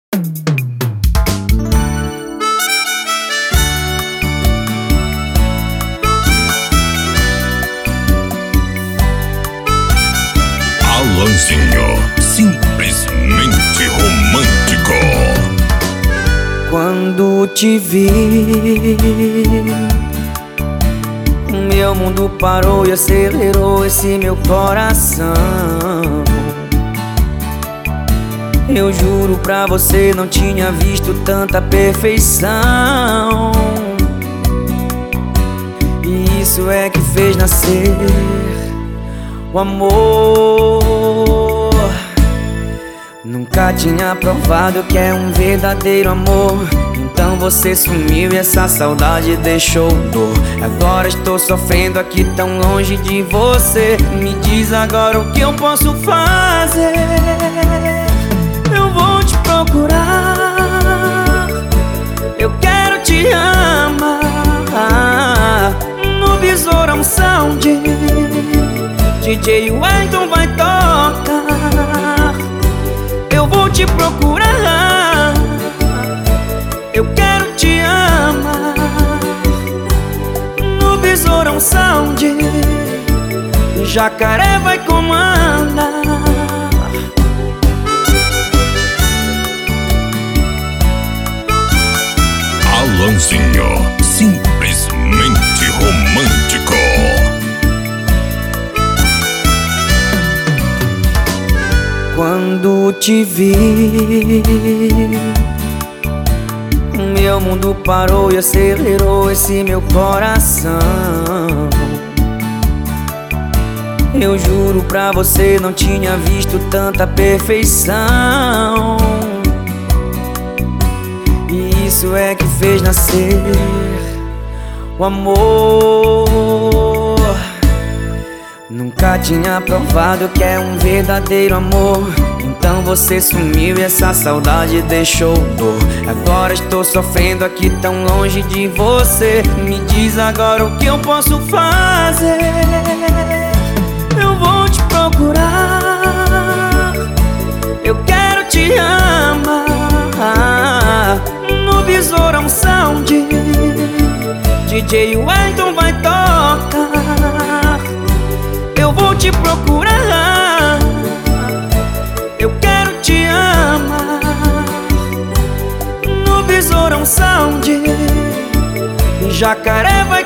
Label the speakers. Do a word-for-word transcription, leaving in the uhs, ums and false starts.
Speaker 1: Alanzinho, simplesmente romântico.
Speaker 2: Quando te vi, meu mundo parou e acelerou esse meu coração. Eu juro pra você, não tinha visto tanta perfeição. E isso é que fez nascer o amor. Nunca tinha provado que é um verdadeiro amor. Então você sumiu e essa saudade deixou dor. Agora estou sofrendo aqui tão longe de você. Me diz agora o que eu posso fazer. Eu vou te procurar, eu quero te amar. No Besourão Sound, D J Wellington vai tocar. Eu vou te procurar, eu quero te amar. No Besourão Sound, Jacaré vai comandar.
Speaker 1: Alanzinho, simplesmente romântico.
Speaker 2: Quando te vi, meu mundo parou e acelerou esse meu coração. Eu juro pra você, não tinha visto tanta perfeição. E isso é que fez nascer o amor. Nunca tinha provado que é um verdadeiro amor. Então você sumiu e essa saudade deixou dor. Agora estou sofrendo aqui tão longe de você. Me diz agora o que eu posso fazer. Eu vou te procurar, eu quero te amar. No Besourão Sound, D J Wellington vai tocar. Eu vou te procurar, eu quero te amar. No Besourão Sound, Jacaré vai